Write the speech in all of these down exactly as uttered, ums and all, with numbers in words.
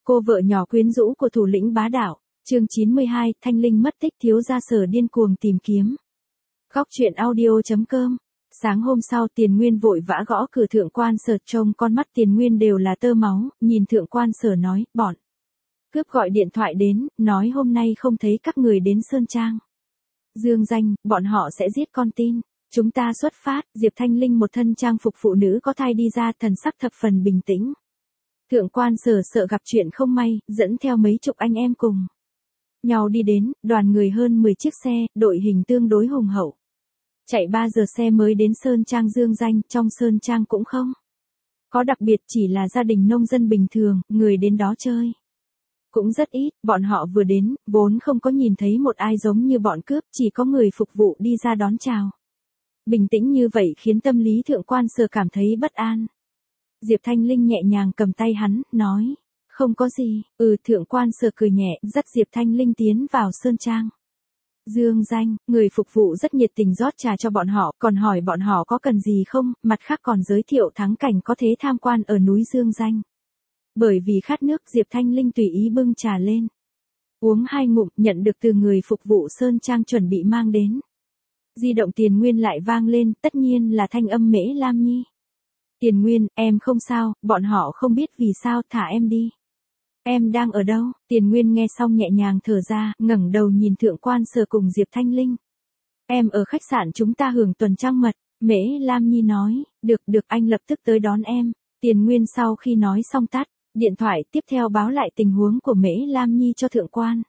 Cô vợ nhỏ quyến rũ của thủ lĩnh bá đạo. Chương chín mươi hai, Thanh Linh mất tích, thiếu gia Sở điên cuồng tìm kiếm. Góc truyện audio chấm com. Sáng hôm sau, Tiền Nguyên vội vã gõ cửa Thượng Quan Sở, trông con mắt Tiền Nguyên đều là tơ máu, nhìn Thượng Quan Sở nói, bọn cướp gọi điện thoại đến, nói hôm nay không thấy các người đến Sơn Trang. Dương Danh, bọn họ sẽ giết con tin. Chúng ta xuất phát. Diệp Thanh Linh một thân trang phục phụ nữ có thai đi ra, thần sắc thập phần bình tĩnh. Thượng Quan Sở sợ gặp chuyện không may, dẫn theo mấy chục anh em cùng nhau đi đến, đoàn người hơn mười chiếc xe, đội hình tương đối hùng hậu. Chạy ba giờ xe mới đến Sơn Trang Dương Danh, trong Sơn Trang cũng không có đặc biệt, chỉ là gia đình nông dân bình thường, người đến đó chơi cũng rất ít. Bọn họ vừa đến, vốn không có nhìn thấy một ai giống như bọn cướp, chỉ có người phục vụ đi ra đón chào. Bình tĩnh như vậy khiến tâm lý Thượng Quan Sở cảm thấy bất an. Diệp Thanh Linh nhẹ nhàng cầm tay hắn, nói, không có gì. Ừ. Thượng Quan Sở cười nhẹ, dắt Diệp Thanh Linh tiến vào Sơn Trang Dương Danh. Người phục vụ rất nhiệt tình rót trà cho bọn họ, còn hỏi bọn họ có cần gì không, mặt khác còn giới thiệu thắng cảnh có thể tham quan ở núi Dương Danh. Bởi vì khát nước, Diệp Thanh Linh tùy ý bưng trà lên, uống hai ngụm, nhận được từ người phục vụ Sơn Trang chuẩn bị mang đến. Di động Tiền Nguyên lại vang lên, tất nhiên là thanh âm Mễ Lam Nhi. Tiền Nguyên, em không sao, bọn họ không biết vì sao, thả em đi. Em đang ở đâu? Tiền Nguyên nghe xong nhẹ nhàng thở ra, ngẩng đầu nhìn Thượng Quan Sở cùng Diệp Thanh Linh. Em ở khách sạn chúng ta hưởng tuần trăng mật. Mễ Lam Nhi nói, được được, anh lập tức tới đón em. Tiền Nguyên sau khi nói xong tắt điện thoại, tiếp theo báo lại tình huống của Mễ Lam Nhi cho Thượng Quan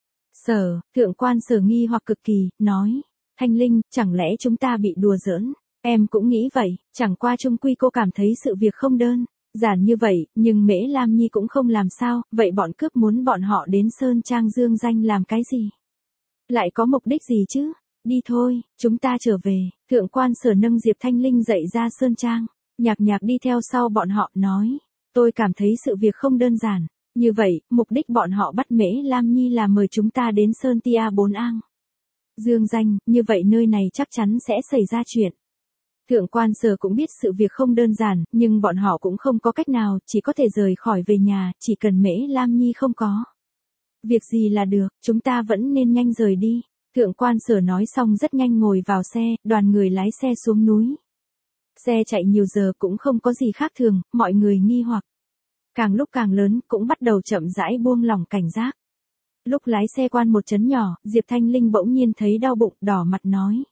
Sở. Thượng Quan Sở nghi hoặc cực kỳ, nói, Thanh Linh, chẳng lẽ chúng ta bị đùa giỡn? Em cũng nghĩ vậy, chẳng qua chung quy cô cảm thấy sự việc không đơn giản như vậy, nhưng Mễ Lam Nhi cũng không làm sao. Vậy bọn cướp muốn bọn họ đến Sơn Trang Dương Danh làm cái gì? Lại có mục đích gì chứ? Đi thôi, chúng ta trở về. Thượng Quan Sở nâng Diệp Thanh Linh dậy ra Sơn Trang. Nhạc Nhạc đi theo sau bọn họ, nói, tôi cảm thấy sự việc không đơn giản như vậy. Mục đích bọn họ bắt Mễ Lam Nhi là mời chúng ta đến Sơn Tia Bốn Ang Dương Danh, như vậy nơi này chắc chắn sẽ xảy ra chuyện. Thượng Quan Sở cũng biết sự việc không đơn giản, nhưng bọn họ cũng không có cách nào, chỉ có thể rời khỏi về nhà, chỉ cần Mễ Lam Nhi không có việc gì là được, chúng ta vẫn nên nhanh rời đi. Thượng Quan Sở nói xong rất nhanh ngồi vào xe, đoàn người lái xe xuống núi. Xe chạy nhiều giờ cũng không có gì khác thường, mọi người nghi hoặc càng lúc càng lớn, cũng bắt đầu chậm rãi buông lỏng cảnh giác. Lúc lái xe qua một trấn nhỏ, Diệp Thanh Linh bỗng nhiên thấy đau bụng, đỏ mặt nói,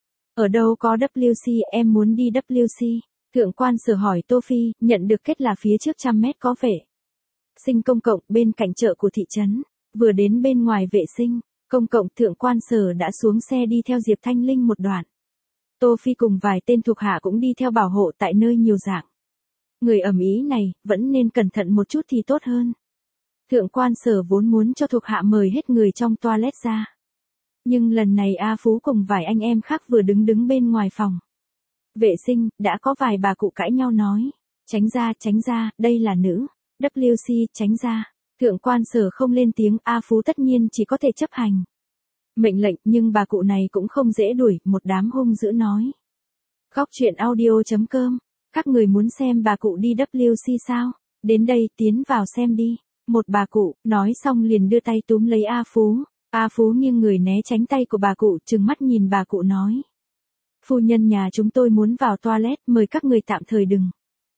ở đâu có W C, em muốn đi W C. Thượng Quan Sở hỏi Tô Phi, nhận được kết là phía trước trăm mét có vệ sinh công cộng bên cạnh chợ của thị trấn. Vừa đến bên ngoài vệ sinh công cộng, Thượng Quan Sở đã xuống xe đi theo Diệp Thanh Linh một đoạn. Tô Phi cùng vài tên thuộc hạ cũng đi theo bảo hộ tại nơi nhiều dạng người ầm ĩ này, vẫn nên cẩn thận một chút thì tốt hơn. Thượng Quan Sở vốn muốn cho thuộc hạ mời hết người trong toilet ra. Nhưng lần này A Phú cùng vài anh em khác vừa đứng đứng bên ngoài phòng vệ sinh, đã có vài bà cụ cãi nhau nói, tránh ra, tránh ra, đây là nữ W C, tránh ra. Thượng Quan Sở không lên tiếng, A Phú tất nhiên chỉ có thể chấp hành mệnh lệnh, nhưng bà cụ này cũng không dễ đuổi, một đám hung dữ nói. Góc truyện audio chấm com. Các người muốn xem bà cụ đi W C sao? Đến đây, tiến vào xem đi. Một bà cụ, nói xong liền đưa tay túm lấy A Phú. A Phú nghiêng người né tránh tay của bà cụ, trừng mắt nhìn bà cụ nói. Phu nhân nhà chúng tôi muốn vào toilet, mời các người tạm thời đừng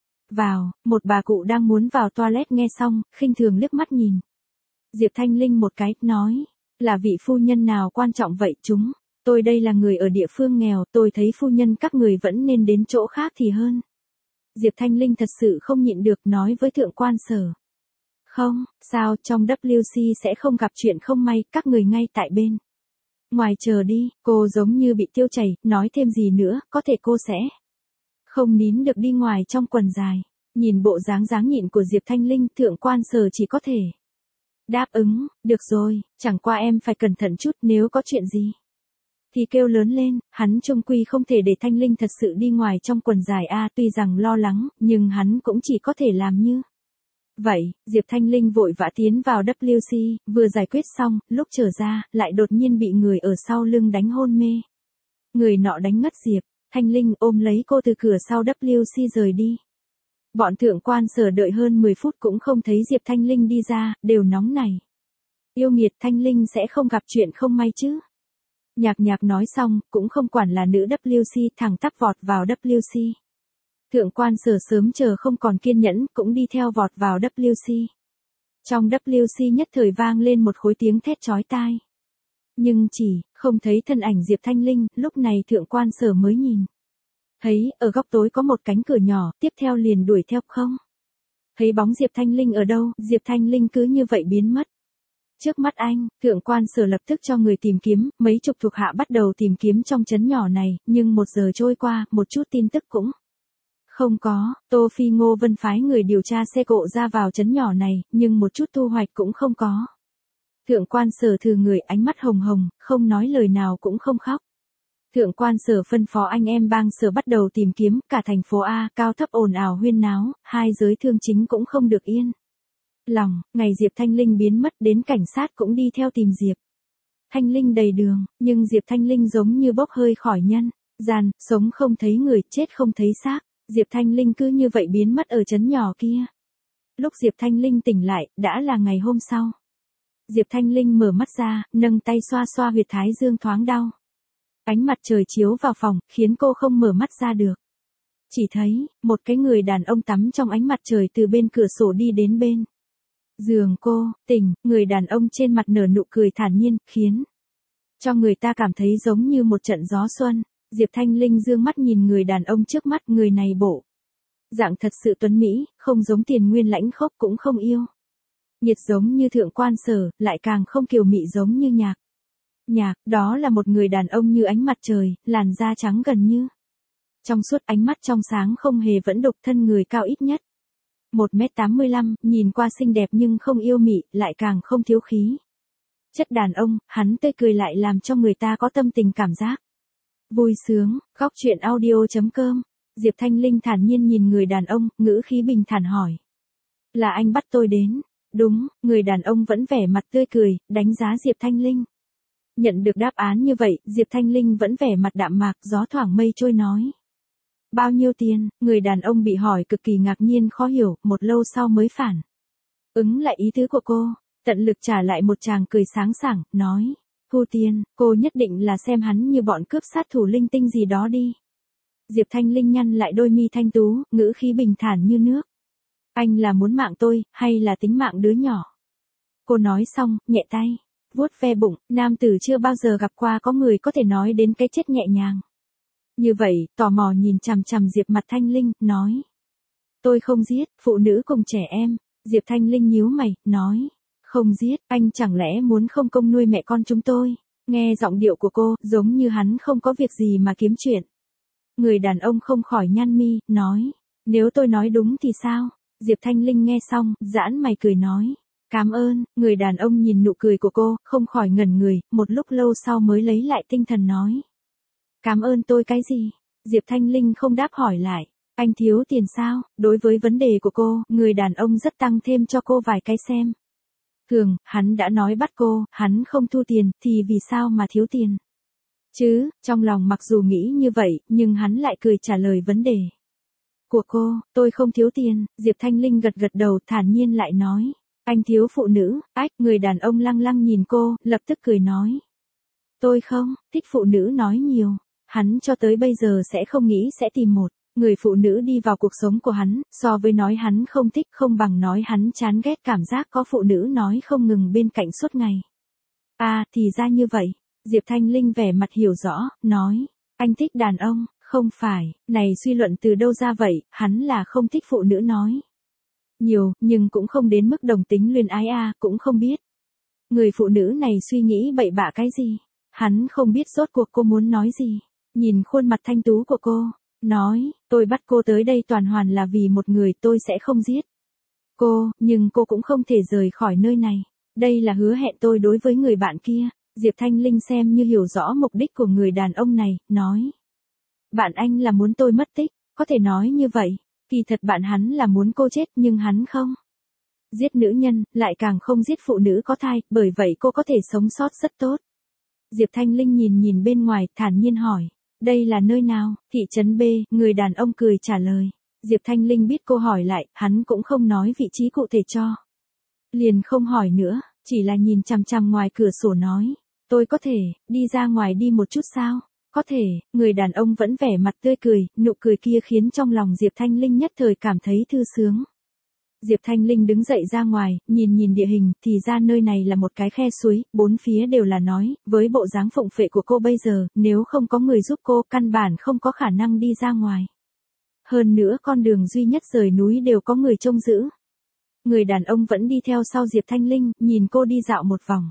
vào. Một bà cụ đang muốn vào toilet nghe xong, khinh thường liếc mắt nhìn Diệp Thanh Linh một cái, nói, là vị phu nhân nào quan trọng vậy chúng? Tôi đây là người ở địa phương nghèo, tôi thấy phu nhân các người vẫn nên đến chỗ khác thì hơn. Diệp Thanh Linh thật sự không nhịn được, nói với Thượng Quan Sở. Không, sao, trong W C sẽ không gặp chuyện không may, các người ngay tại bên ngoài chờ đi. Cô giống như bị tiêu chảy, nói thêm gì nữa, có thể cô sẽ không nín được đi ngoài trong quần dài. Nhìn bộ dáng dáng nhịn của Diệp Thanh Linh, Thượng Quan Sở chỉ có thể đáp ứng, được rồi, chẳng qua em phải cẩn thận chút, nếu có chuyện gì thì kêu lớn lên. Hắn chung quy không thể để Thanh Linh thật sự đi ngoài trong quần dài a, tuy rằng lo lắng, nhưng hắn cũng chỉ có thể làm như vậy. Diệp Thanh Linh vội vã tiến vào W C, vừa giải quyết xong, lúc trở ra, lại đột nhiên bị người ở sau lưng đánh hôn mê. Người nọ đánh ngất Diệp Thanh Linh, ôm lấy cô từ cửa sau W C rời đi. Bọn thượng quan Sở đợi hơn mười phút cũng không thấy Diệp Thanh Linh đi ra, đều nóng này. Yêu nghiệt, Thanh Linh sẽ không gặp chuyện không may chứ. Nhạc nhạc nói xong, cũng không quản là nữ W C, thẳng tắp vọt vào W C. Thượng quan Sở sớm chờ không còn kiên nhẫn, cũng đi theo vọt vào W C. Trong W C nhất thời vang lên một khối tiếng thét chói tai. Nhưng chỉ, không thấy thân ảnh Diệp Thanh Linh, lúc này thượng quan Sở mới nhìn. Thấy, ở góc tối có một cánh cửa nhỏ, tiếp theo liền đuổi theo không. Thấy bóng Diệp Thanh Linh ở đâu, Diệp Thanh Linh cứ như vậy biến mất. Trước mắt anh, thượng quan Sở lập tức cho người tìm kiếm, mấy chục thuộc hạ bắt đầu tìm kiếm trong trấn nhỏ này, nhưng một giờ trôi qua, một chút tin tức cũng không có. Tô Phi Ngô Vân phái người điều tra xe cộ ra vào trấn nhỏ này, nhưng một chút thu hoạch cũng không có. Thượng quan Sở thừa người ánh mắt hồng hồng, không nói lời nào cũng không khóc. Thượng quan Sở phân phó anh em bang Sở bắt đầu tìm kiếm, cả thành phố A, cao thấp ồn ào huyên náo, hai giới thương chính cũng không được yên lòng. Ngày Diệp Thanh Linh biến mất, đến cảnh sát cũng đi theo tìm Diệp Thanh Linh đầy đường, nhưng Diệp Thanh Linh giống như bốc hơi khỏi nhân gian, sống không thấy người, chết không thấy xác. Diệp Thanh Linh cứ như vậy biến mất ở trấn nhỏ kia. Lúc Diệp Thanh Linh tỉnh lại, đã là ngày hôm sau. Diệp Thanh Linh mở mắt ra, nâng tay xoa xoa huyệt thái dương thoáng đau. Ánh mặt trời chiếu vào phòng, khiến cô không mở mắt ra được. Chỉ thấy, một cái người đàn ông tắm trong ánh mặt trời từ bên cửa sổ đi đến bên giường cô, tỉnh, người đàn ông trên mặt nở nụ cười thản nhiên, khiến cho người ta cảm thấy giống như một trận gió xuân. Diệp Thanh Linh dương mắt nhìn người đàn ông trước mắt, người này bộ dạng thật sự tuấn mỹ, không giống Tiền Nguyên lãnh khốc cũng không yêu nhiệt giống như thượng quan Sở, lại càng không kiều mị giống như nhạc. Nhạc, đó là một người đàn ông như ánh mặt trời, làn da trắng gần như trong suốt, ánh mắt trong sáng không hề vẫn đục, thân người cao ít nhất một mét tám mươi lăm, nhìn qua xinh đẹp nhưng không yêu mị, lại càng không thiếu khí chất đàn ông. Hắn tươi cười lại làm cho người ta có tâm tình cảm giác vui sướng. Góc truyện audio chấm com. Diệp Thanh Linh thản nhiên nhìn người đàn ông, ngữ khí bình thản hỏi. Là anh bắt tôi đến? Đúng, người đàn ông vẫn vẻ mặt tươi cười, đánh giá Diệp Thanh Linh. Nhận được đáp án như vậy, Diệp Thanh Linh vẫn vẻ mặt đạm mạc, gió thoảng mây trôi nói. Bao nhiêu tiền? Người đàn ông bị hỏi cực kỳ ngạc nhiên khó hiểu, một lâu sau mới phản ứng lại ý tứ của cô, tận lực trả lại một tràng cười sáng sảng, nói. Thu tiền, cô nhất định là xem hắn như bọn cướp sát thủ linh tinh gì đó đi. Diệp Thanh Linh nhăn lại đôi mi thanh tú, ngữ khí bình thản như nước. Anh là muốn mạng tôi, hay là tính mạng đứa nhỏ? Cô nói xong, nhẹ tay vuốt ve bụng, nam tử chưa bao giờ gặp qua có người có thể nói đến cái chết nhẹ nhàng như vậy, tò mò nhìn chằm chằm Diệp mặt Thanh Linh, nói. Tôi không giết, phụ nữ cùng trẻ em. Diệp Thanh Linh nhíu mày, nói. Không giết, anh chẳng lẽ muốn không công nuôi mẹ con chúng tôi? Nghe giọng điệu của cô, giống như hắn không có việc gì mà kiếm chuyện. Người đàn ông không khỏi nhăn mi, nói. Nếu tôi nói đúng thì sao? Diệp Thanh Linh nghe xong, giãn mày cười nói. Cảm ơn. Người đàn ông nhìn nụ cười của cô, không khỏi ngẩn người, một lúc lâu sau mới lấy lại tinh thần nói. Cảm ơn tôi cái gì? Diệp Thanh Linh không đáp hỏi lại. Anh thiếu tiền sao? Đối với vấn đề của cô, người đàn ông rất tăng thêm cho cô vài cái xem. Thường, hắn đã nói bắt cô, hắn không thu tiền, thì vì sao mà thiếu tiền? Chứ, trong lòng mặc dù nghĩ như vậy, nhưng hắn lại cười trả lời vấn đề của cô, tôi không thiếu tiền. Diệp Thanh Linh gật gật đầu, thản nhiên lại nói. Anh thiếu phụ nữ. Ách, người đàn ông lăng lăng nhìn cô, lập tức cười nói. Tôi không thích phụ nữ nói nhiều. Hắn cho tới bây giờ sẽ không nghĩ sẽ tìm một người phụ nữ đi vào cuộc sống của hắn, so với nói hắn không thích không bằng nói hắn chán ghét cảm giác có phụ nữ nói không ngừng bên cạnh suốt ngày. À, thì ra như vậy. Diệp Thanh Linh vẻ mặt hiểu rõ, nói. Anh thích đàn ông, không phải, này suy luận từ đâu ra vậy, hắn là không thích phụ nữ nói nhiều, nhưng cũng không đến mức đồng tính luyến ái a, cũng không biết. Người phụ nữ này suy nghĩ bậy bạ cái gì. Hắn không biết rốt cuộc cô muốn nói gì. Nhìn khuôn mặt thanh tú của cô, nói, tôi bắt cô tới đây toàn hoàn là vì một người, tôi sẽ không giết cô, nhưng cô cũng không thể rời khỏi nơi này. Đây là hứa hẹn tôi đối với người bạn kia. Diệp Thanh Linh xem như hiểu rõ mục đích của người đàn ông này, nói. Bạn anh là muốn tôi mất tích, có thể nói như vậy. Kỳ thật bạn hắn là muốn cô chết nhưng hắn không giết nữ nhân, lại càng không giết phụ nữ có thai, bởi vậy cô có thể sống sót rất tốt. Diệp Thanh Linh nhìn nhìn bên ngoài, thản nhiên hỏi. Đây là nơi nào? Thị trấn B, người đàn ông cười trả lời. Diệp Thanh Linh biết cô hỏi lại, hắn cũng không nói vị trí cụ thể cho. Liền không hỏi nữa, chỉ là nhìn chằm chằm ngoài cửa sổ nói. Tôi có thể, đi ra ngoài đi một chút sao? Có thể, người đàn ông vẫn vẻ mặt tươi cười, nụ cười kia khiến trong lòng Diệp Thanh Linh nhất thời cảm thấy thư sướng. Diệp Thanh Linh đứng dậy ra ngoài, nhìn nhìn địa hình, thì ra nơi này là một cái khe suối, bốn phía đều là nói, với bộ dáng phụng phệ của cô bây giờ, nếu không có người giúp cô, căn bản không có khả năng đi ra ngoài. Hơn nữa con đường duy nhất rời núi đều có người trông giữ. Người đàn ông vẫn đi theo sau Diệp Thanh Linh, nhìn cô đi dạo một vòng.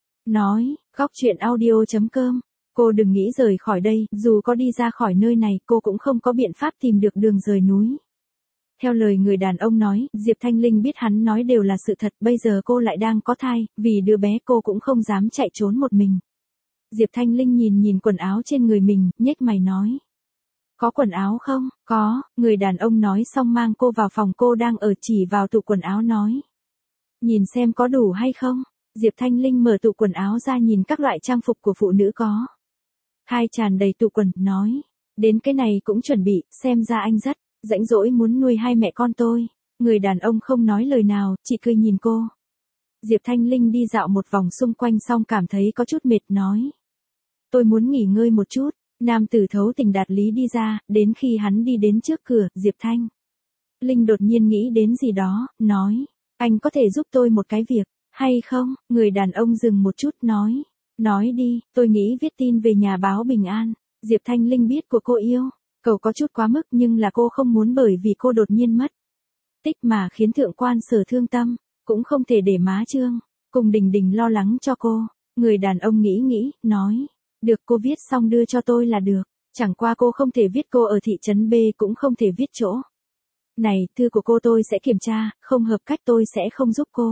Nói, góc chuyện audio chấm com, cô đừng nghĩ rời khỏi đây, dù có đi ra khỏi nơi này, cô cũng không có biện pháp tìm được đường rời núi. Theo lời người đàn ông nói, Diệp Thanh Linh biết hắn nói đều là sự thật, bây giờ cô lại đang có thai, vì đứa bé cô cũng không dám chạy trốn một mình. Diệp Thanh Linh nhìn nhìn quần áo trên người mình, nhếch mày nói. Có quần áo không? Có, người đàn ông nói xong mang cô vào phòng cô đang ở chỉ vào tủ quần áo nói. Nhìn xem có đủ hay không? Diệp Thanh Linh mở tủ quần áo ra nhìn các loại trang phục của phụ nữ có. Hai tràn đầy tủ quần, nói. Đến cái này cũng chuẩn bị, xem ra anh rất rãnh rỗi muốn nuôi hai mẹ con tôi. Người đàn ông không nói lời nào, chỉ cười nhìn cô. Diệp Thanh Linh đi dạo một vòng xung quanh xong cảm thấy có chút mệt nói. Tôi muốn nghỉ ngơi một chút. Nam tử thấu tình đạt lý đi ra, đến khi hắn đi đến trước cửa, Diệp Thanh Linh đột nhiên nghĩ đến gì đó, nói. Anh có thể giúp tôi một cái việc, hay không? Người đàn ông dừng một chút nói. Nói đi, tôi nghĩ viết tin về nhà báo Bình An. Diệp Thanh Linh biết của cô yêu. Cầu có chút quá mức nhưng là cô không muốn bởi vì cô đột nhiên mất tích mà khiến thượng quan Sở thương tâm, cũng không thể để má Trương cùng Đình Đình lo lắng cho cô. Người đàn ông nghĩ nghĩ, nói, được cô viết xong đưa cho tôi là được, chẳng qua cô không thể viết cô ở thị trấn B cũng không thể viết chỗ này, thư của cô tôi sẽ kiểm tra, không hợp cách tôi sẽ không giúp cô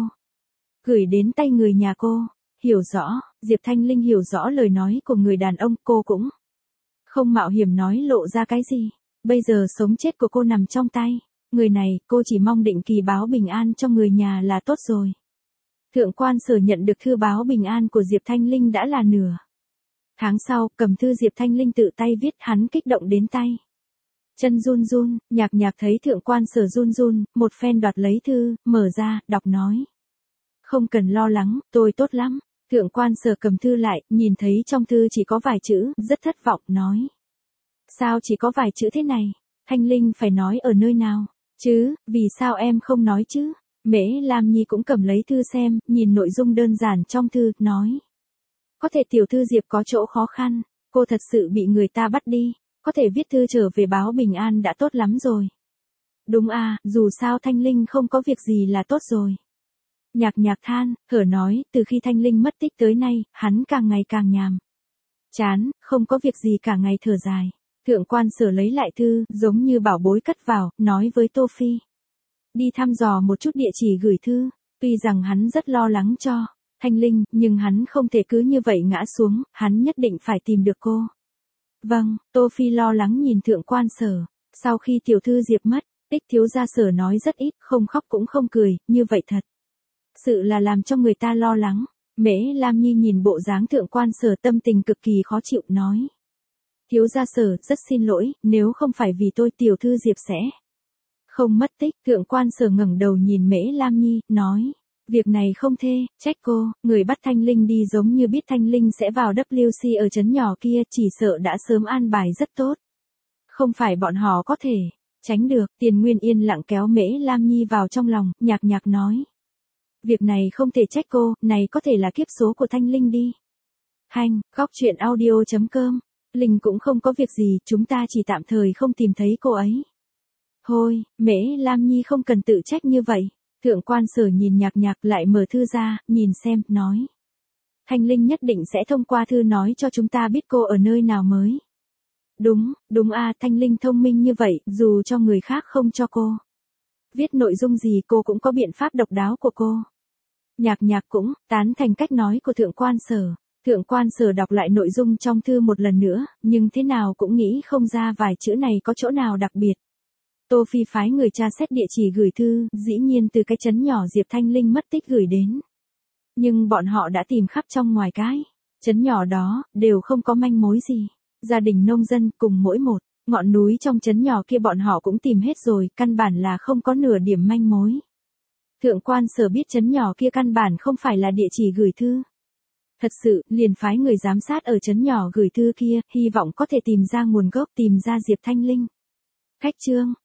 gửi đến tay người nhà cô. Hiểu rõ, Diệp Thanh Linh hiểu rõ lời nói của người đàn ông, cô cũng không mạo hiểm nói lộ ra cái gì. Bây giờ sống chết của cô nằm trong tay người này, cô chỉ mong định kỳ báo bình an cho người nhà là tốt rồi. Thượng quan Sở nhận được thư báo bình an của Diệp Thanh Linh đã là nửa tháng sau, cầm thư Diệp Thanh Linh tự tay viết, hắn kích động đến tay chân run run. Nhạc Nhạc thấy thượng quan Sở run run, một phen đoạt lấy thư, mở ra, đọc nói. Không cần lo lắng, tôi tốt lắm. Thượng quan Sở cầm thư lại, nhìn thấy trong thư chỉ có vài chữ, rất thất vọng, nói. Sao chỉ có vài chữ thế này? Thanh Linh phải nói ở nơi nào? Chứ, vì sao em không nói chứ? Mễ Lam Nhi cũng cầm lấy thư xem, nhìn nội dung đơn giản trong thư, nói. Có thể tiểu thư Diệp có chỗ khó khăn, cô thật sự bị người ta bắt đi, có thể viết thư trở về báo bình an đã tốt lắm rồi. Đúng à, dù sao Thanh Linh không có việc gì là tốt rồi. Nhạc Nhạc than, thở nói, từ khi Thanh Linh mất tích tới nay, hắn càng ngày càng nhàm chán, không có việc gì cả ngày thở dài. Thượng quan Sở lấy lại thư, giống như bảo bối cất vào, nói với Tô Phi. Đi thăm dò một chút địa chỉ gửi thư, tuy rằng hắn rất lo lắng cho Thanh Linh, nhưng hắn không thể cứ như vậy ngã xuống, hắn nhất định phải tìm được cô. Vâng, Tô Phi lo lắng nhìn thượng quan Sở, sau khi tiểu thư Diệp mất, Tích thiếu gia Sở nói rất ít, không khóc cũng không cười, như vậy thật sự là làm cho người ta lo lắng. Mễ Lam Nhi nhìn bộ dáng thượng quan Sở tâm tình cực kỳ khó chịu, nói. Thiếu gia Sở, rất xin lỗi, nếu không phải vì tôi tiểu thư Diệp sẽ không mất tích. Thượng quan Sở ngẩng đầu nhìn Mễ Lam Nhi, nói. Việc này không thê, trách cô, người bắt Thanh Linh đi giống như biết Thanh Linh sẽ vào W C ở trấn nhỏ kia, chỉ sợ đã sớm an bài rất tốt. Không phải bọn họ có thể tránh được. Tiền Nguyên yên lặng kéo Mễ Lam Nhi vào trong lòng, Nhạc Nhạc nói. Việc này không thể trách cô, này có thể là kiếp số của Thanh Linh đi. Hành, góc chuyện audio chấm com. Linh cũng không có việc gì, chúng ta chỉ tạm thời không tìm thấy cô ấy. Thôi, Mễ Lam Nhi không cần tự trách như vậy. Thượng quan Sở nhìn Nhạc Nhạc lại mở thư ra, nhìn xem, nói. Thanh Linh nhất định sẽ thông qua thư nói cho chúng ta biết cô ở nơi nào mới. Đúng, đúng a, Thanh Linh thông minh như vậy, dù cho người khác không cho cô viết nội dung gì cô cũng có biện pháp độc đáo của cô. Nhạc Nhạc cũng tán thành cách nói của thượng quan Sở. Thượng quan Sở đọc lại nội dung trong thư một lần nữa, nhưng thế nào cũng nghĩ không ra vài chữ này có chỗ nào đặc biệt. Tô Phi phái người tra xét địa chỉ gửi thư, dĩ nhiên từ cái trấn nhỏ Diệp Thanh Linh mất tích gửi đến. Nhưng bọn họ đã tìm khắp trong ngoài cái trấn nhỏ đó, đều không có manh mối gì. Gia đình nông dân cùng mỗi một Ngọn núi trong trấn nhỏ kia bọn họ cũng tìm hết rồi, căn bản là không có nửa điểm manh mối. Thượng quan Sở biết trấn nhỏ kia căn bản không phải là địa chỉ gửi thư. Thật sự, liền phái người giám sát ở trấn nhỏ gửi thư kia, hy vọng có thể tìm ra nguồn gốc, tìm ra Diệp Thanh Linh. Khách trương,